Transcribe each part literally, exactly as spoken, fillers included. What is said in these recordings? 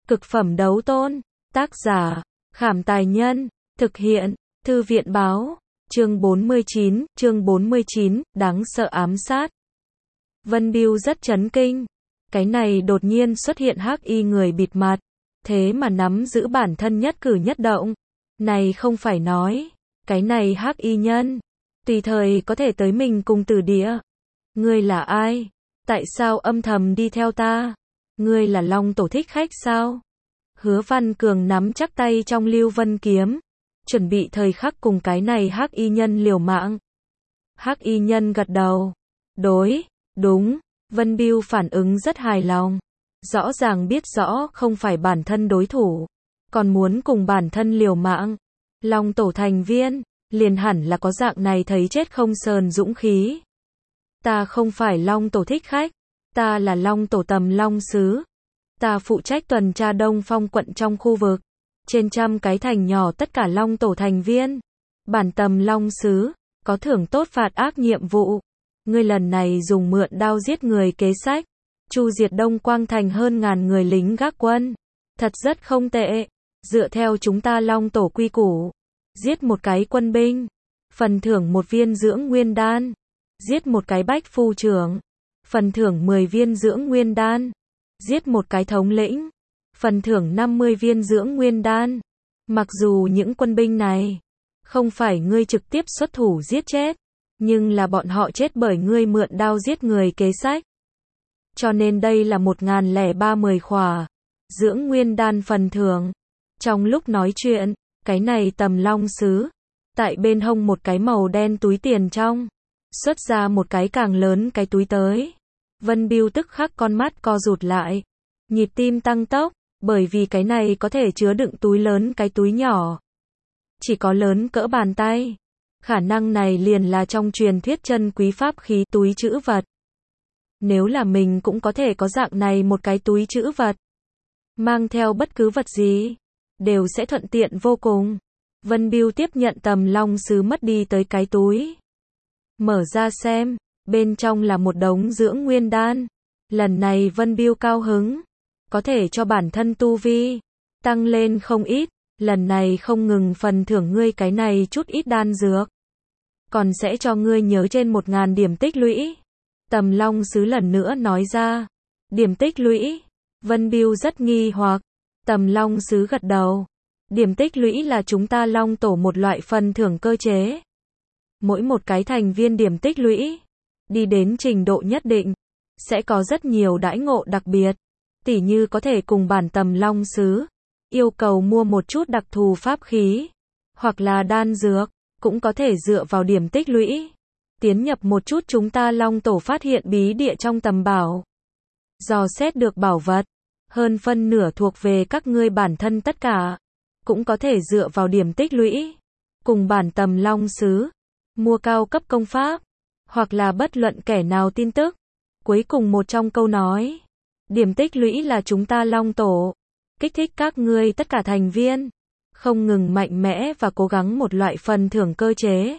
Cực phẩm đấu tôn. Tác giả, Khảm Tài Nhân. Thực hiện, Thư viện báo. Chương bốn mươi chín, chương bốn mươi chín, đáng sợ ám sát. Vân Bưu rất chấn kinh. Cái này đột nhiên xuất hiện hắc y người bịt mặt. Thế mà nắm giữ bản thân nhất cử nhất động. Này không phải nói. Cái này hắc y nhân. Tùy thời có thể tới mình cùng tử địa. Ngươi là ai? Tại sao âm thầm đi theo ta? Ngươi là Long Tổ thích khách sao? Hứa Văn Cường nắm chắc tay trong Lưu Vân kiếm. Chuẩn bị thời khắc cùng cái này hắc y nhân liều mạng. Hắc y nhân gật đầu. Đối, đúng. Vân Bưu phản ứng rất hài lòng. Rõ ràng biết rõ không phải bản thân đối thủ. Còn muốn cùng bản thân liều mạng. Long Tổ thành viên, liền hẳn là có dạng này thấy chết không sờn dũng khí. Ta không phải Long Tổ thích khách. Ta là Long Tổ Tầm Long Sứ. Ta phụ trách tuần tra Đông Phong quận trong khu vực. Trên trăm cái thành nhỏ tất cả Long Tổ thành viên. Bản Tầm Long Sứ, có thưởng tốt phạt ác nhiệm vụ. Ngươi lần này dùng mượn đao giết người kế sách. Chu diệt Đông Quang thành hơn ngàn người lính gác quân. Thật rất không tệ. Dựa theo chúng ta Long Tổ quy củ. Giết một cái quân binh. Phần thưởng một viên dưỡng nguyên đan. Giết một cái bách phu trưởng. Phần thưởng mười viên dưỡng nguyên đan. Giết một cái thống lĩnh. Phần thưởng năm mươi viên dưỡng nguyên đan. Mặc dù những quân binh này không phải ngươi trực tiếp xuất thủ giết chết, nhưng là bọn họ chết bởi ngươi mượn đao giết người kế sách. Cho nên đây là một nghìn lẻ ba mươi khỏa dưỡng nguyên đan phần thưởng. Trong lúc nói chuyện, cái này Tầm Long Sứ tại bên hông một cái màu đen túi tiền trong xuất ra một cái càng lớn cái túi tới. Vân Bưu tức khắc con mắt co rụt lại, nhịp tim tăng tốc, bởi vì cái này có thể chứa đựng túi lớn cái túi nhỏ. Chỉ có lớn cỡ bàn tay. Khả năng này liền là trong truyền thuyết chân quý pháp khí túi trữ vật. Nếu là mình cũng có thể có dạng này một cái túi trữ vật. Mang theo bất cứ vật gì, đều sẽ thuận tiện vô cùng. Vân Bưu tiếp nhận Tầm Long Sứ mất đi tới cái túi. Mở ra xem, bên trong là một đống dưỡng nguyên đan. Lần này Vân Bưu cao hứng. Có thể cho bản thân tu vi tăng lên không ít. Lần này không ngừng phần thưởng ngươi cái này chút ít đan dược. Còn sẽ cho ngươi nhớ trên một ngàn điểm tích lũy. Tầm Long Sứ lần nữa nói ra. Điểm tích lũy. Vân Bưu rất nghi hoặc. Tầm Long Sứ gật đầu. Điểm tích lũy là chúng ta Long Tổ một loại phần thưởng cơ chế. Mỗi một cái thành viên điểm tích lũy đi đến trình độ nhất định, sẽ có rất nhiều đãi ngộ đặc biệt. Tỉ như có thể cùng bản Tầm Long Sứ yêu cầu mua một chút đặc thù pháp khí, hoặc là đan dược, cũng có thể dựa vào điểm tích lũy tiến nhập một chút chúng ta Long Tổ phát hiện bí địa trong tầm bảo. Dò xét được bảo vật, hơn phân nửa thuộc về các ngươi bản thân tất cả, cũng có thể dựa vào điểm tích lũy cùng bản Tầm Long Sứ mua cao cấp công pháp, hoặc là bất luận kẻ nào tin tức. Cuối cùng một trong câu nói, điểm tích lũy là chúng ta Long Tổ kích thích các ngươi tất cả thành viên không ngừng mạnh mẽ và cố gắng một loại phần thưởng cơ chế.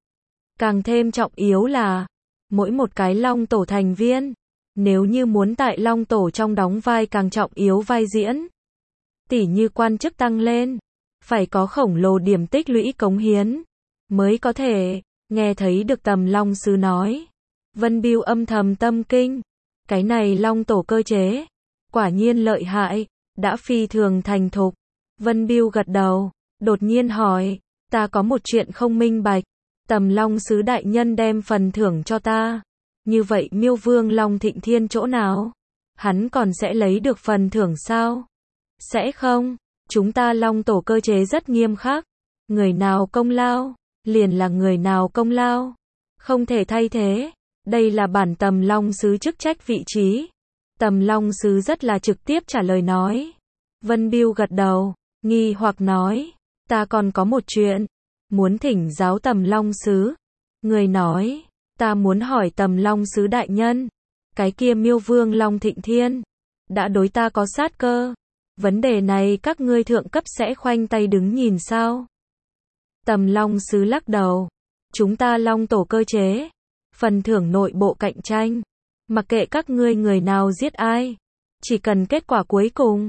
Càng thêm trọng yếu là mỗi một cái Long Tổ thành viên, nếu như muốn tại Long Tổ trong đóng vai càng trọng yếu vai diễn, tỉ như quan chức tăng lên, phải có khổng lồ điểm tích lũy cống hiến mới có thể. Nghe thấy được Tầm Long Sứ nói, Vân Bưu âm thầm tâm kinh. Cái này Long Tổ cơ chế quả nhiên lợi hại, đã phi thường thành thục. Vân Bưu gật đầu, đột nhiên hỏi, ta có một chuyện không minh bạch. Tầm Long Sứ đại nhân đem phần thưởng cho ta, như vậy Miêu Vương Long Thịnh Thiên chỗ nào? Hắn còn sẽ lấy được phần thưởng sao? Sẽ không, chúng ta Long Tổ cơ chế rất nghiêm khắc. Người nào công lao, liền là người nào công lao, không thể thay thế. Đây là bản Tầm Long Sứ chức trách vị trí. Tầm Long Sứ rất là trực tiếp trả lời nói. Vân Bưu gật đầu, nghi hoặc nói, ta còn có một chuyện muốn thỉnh giáo Tầm Long Sứ. Người nói, ta muốn hỏi Tầm Long Sứ đại nhân, cái kia Miêu Vương Long Thịnh Thiên đã đối ta có sát cơ. Vấn đề này các ngươi thượng cấp sẽ khoanh tay đứng nhìn sao? Tầm Long Sứ lắc đầu, chúng ta Long Tổ cơ chế, phần thưởng nội bộ cạnh tranh, mặc kệ các ngươi người nào giết ai, chỉ cần kết quả cuối cùng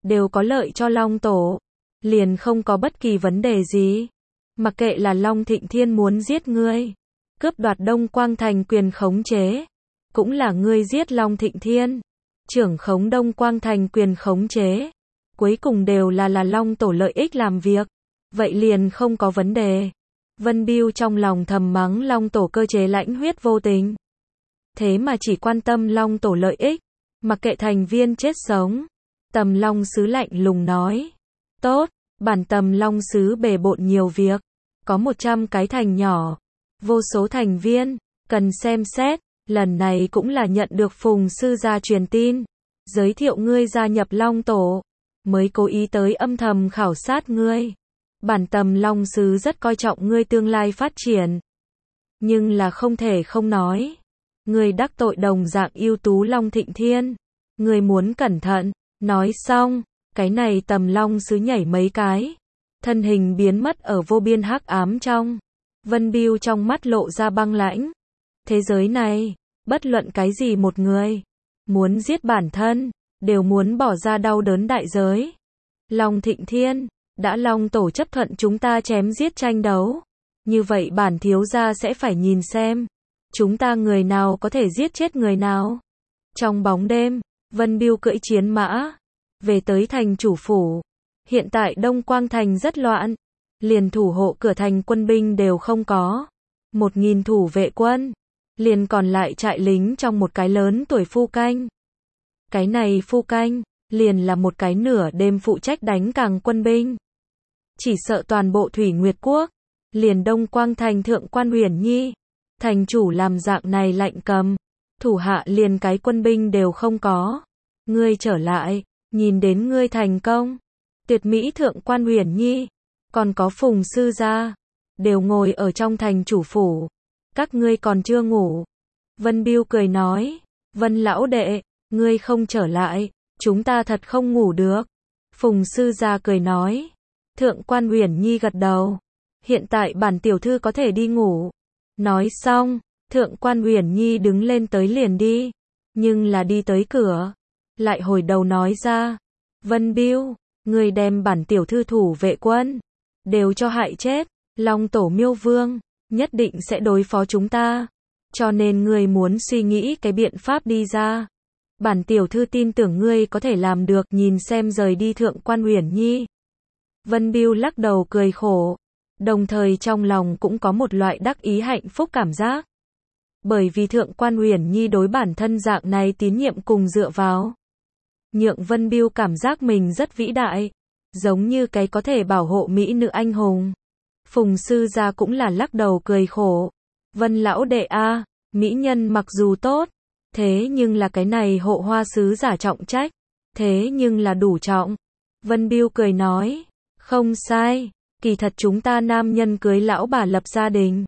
đều có lợi cho Long Tổ. Liền không có bất kỳ vấn đề gì. Mặc kệ là Long Thịnh Thiên muốn giết ngươi, cướp đoạt Đông Quang Thành quyền khống chế, cũng là ngươi giết Long Thịnh Thiên, trưởng khống Đông Quang Thành quyền khống chế, cuối cùng đều là là Long Tổ lợi ích làm việc, vậy liền không có vấn đề. Vân Biêu trong lòng thầm mắng Long Tổ cơ chế lãnh huyết vô tình. Thế mà chỉ quan tâm Long Tổ lợi ích, mặc kệ thành viên chết sống. Tầm Long Sứ lạnh lùng nói. Tốt, bản Tầm Long Sứ bề bộn nhiều việc. Có một trăm cái thành nhỏ, vô số thành viên, cần xem xét. Lần này cũng là nhận được Phùng Sư gia truyền tin. Giới thiệu ngươi gia nhập Long Tổ. Mới cố ý tới âm thầm khảo sát ngươi. Bản Tầm Long Sứ rất coi trọng ngươi tương lai phát triển. Nhưng là không thể không nói. Ngươi đắc tội đồng dạng ưu tú Long Thịnh Thiên. Ngươi muốn cẩn thận. Nói xong, cái này Tầm Long Sứ nhảy mấy cái. Thân hình biến mất ở vô biên hắc ám trong. Vân Biêu trong mắt lộ ra băng lãnh. Thế giới này, bất luận cái gì một người, muốn giết bản thân, đều muốn bỏ ra đau đớn đại giới. Long Thịnh Thiên, đã Long Tổ chấp thuận chúng ta chém giết tranh đấu. Như vậy bản thiếu gia sẽ phải nhìn xem. Chúng ta người nào có thể giết chết người nào. Trong bóng đêm, Vân Biêu cưỡi chiến mã. Về tới thành chủ phủ. Hiện tại Đông Quang Thành rất loạn. Liền thủ hộ cửa thành quân binh đều không có. Một nghìn thủ vệ quân. Liền còn lại trại lính trong một cái lớn tuổi phu canh. Cái này phu canh, liền là một cái nửa đêm phụ trách đánh càng quân binh. Chỉ sợ toàn bộ Thủy Nguyệt Quốc, liền Đông Quang Thành thượng quan Uyển Nhi, thành chủ làm dạng này lạnh cầm, thủ hạ liền cái quân binh đều không có. Ngươi trở lại, nhìn đến ngươi thành công. Tuyệt mỹ thượng quan Uyển Nhi, còn có Phùng Sư gia, đều ngồi ở trong thành chủ phủ. Các ngươi còn chưa ngủ. Vân Biêu cười nói, Vân lão đệ, ngươi không trở lại, chúng ta thật không ngủ được. Phùng Sư gia cười nói. Thượng quan Uyển Nhi gật đầu. Hiện tại bản tiểu thư có thể đi ngủ. Nói xong, Thượng quan Uyển Nhi đứng lên tới liền đi. Nhưng là đi tới cửa, lại hồi đầu nói ra. Vân Biêu, ngươi đem bản tiểu thư thủ vệ quân, đều cho hại chết. Long Tổ Miêu Vương, nhất định sẽ đối phó chúng ta. Cho nên ngươi muốn suy nghĩ cái biện pháp đi ra. Bản tiểu thư tin tưởng ngươi có thể làm được. Nhìn xem rời đi Thượng quan Uyển Nhi. Vân Biêu lắc đầu cười khổ. Đồng thời trong lòng cũng có một loại đắc ý hạnh phúc cảm giác. Bởi vì Thượng quan Uyển Nhi đối bản thân dạng này tín nhiệm cùng dựa vào. Nhượng Vân Biêu cảm giác mình rất vĩ đại. Giống như cái có thể bảo hộ mỹ nữ anh hùng. Phùng Sư gia cũng là lắc đầu cười khổ. Vân lão đệ a, mỹ nhân mặc dù tốt, thế nhưng là cái này hộ hoa sứ giả trọng trách, thế nhưng là đủ trọng. Vân Biêu cười nói, không sai, kỳ thật chúng ta nam nhân cưới lão bà lập gia đình,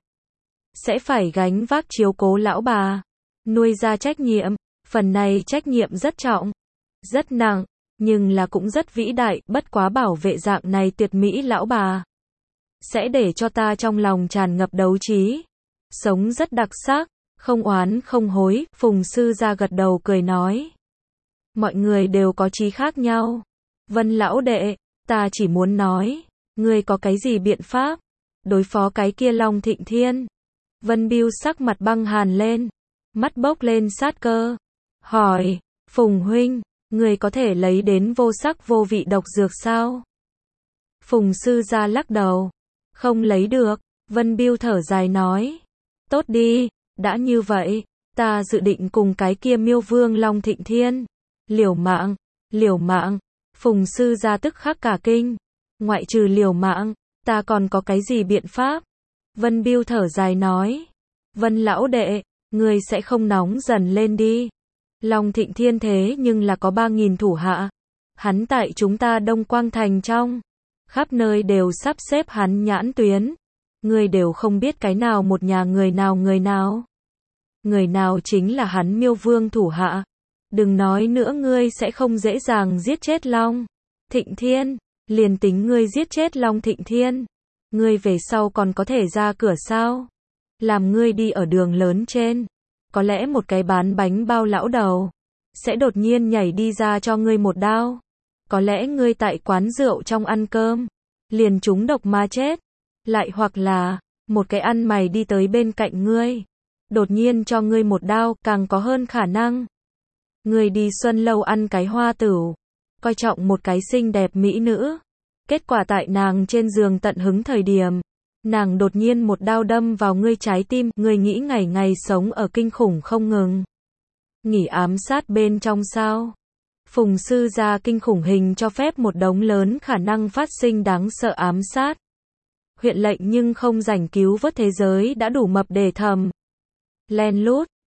sẽ phải gánh vác chiếu cố lão bà, nuôi ra trách nhiệm, phần này trách nhiệm rất trọng, rất nặng, nhưng là cũng rất vĩ đại, bất quá bảo vệ dạng này tuyệt mỹ lão bà. Sẽ để cho ta trong lòng tràn ngập đấu trí. Sống rất đặc sắc, không oán không hối. Phùng Sư gia gật đầu cười nói. Mọi người đều có chí khác nhau. Vân lão đệ, ta chỉ muốn nói, ngươi có cái gì biện pháp đối phó cái kia Long Thịnh Thiên? Vân Biêu sắc mặt băng hàn lên, mắt bốc lên sát cơ. Hỏi, Phùng huynh, ngươi có thể lấy đến vô sắc vô vị độc dược sao? Phùng Sư gia lắc đầu. Không lấy được. Vân Biêu thở dài nói. Tốt đi, đã như vậy, ta dự định cùng cái kia Miêu Vương Long Thịnh Thiên. Liều mạng, liều mạng. Phùng Sư gia tức khắc cả kinh. Ngoại trừ liều mạng, ta còn có cái gì biện pháp? Vân Biêu thở dài nói. Vân lão đệ, ngươi sẽ không nóng dần lên đi. Long Thịnh Thiên thế nhưng là có ba nghìn thủ hạ. Hắn tại chúng ta Đông Quang Thành trong. Khắp nơi đều sắp xếp hắn nhãn tuyến. Ngươi đều không biết cái nào một nhà người nào người nào. Người nào chính là hắn Miêu Vương thủ hạ. Đừng nói nữa ngươi sẽ không dễ dàng giết chết Long Thịnh Thiên. Liền tính ngươi giết chết Long Thịnh Thiên. Ngươi về sau còn có thể ra cửa sao? Làm ngươi đi ở đường lớn trên. Có lẽ một cái bán bánh bao lão đầu sẽ đột nhiên nhảy đi ra cho ngươi một đao. Có lẽ ngươi tại quán rượu trong ăn cơm, liền trúng độc mà chết. Lại hoặc là, một cái ăn mày đi tới bên cạnh ngươi, đột nhiên cho ngươi một đao, càng có hơn khả năng. Ngươi đi Xuân Lâu ăn cái hoa tửu, coi trọng một cái xinh đẹp mỹ nữ. Kết quả tại nàng trên giường tận hứng thời điểm, nàng đột nhiên một đao đâm vào ngươi trái tim, ngươi nghĩ ngày ngày sống ở kinh khủng không ngừng. Nghỉ ám sát bên trong sao? Phùng sư gia kinh khủng hình cho phép một đống lớn khả năng phát sinh đáng sợ ám sát. Huyện lệnh nhưng không rảnh cứu vớt thế giới đã đủ mập để thầm. Len lút,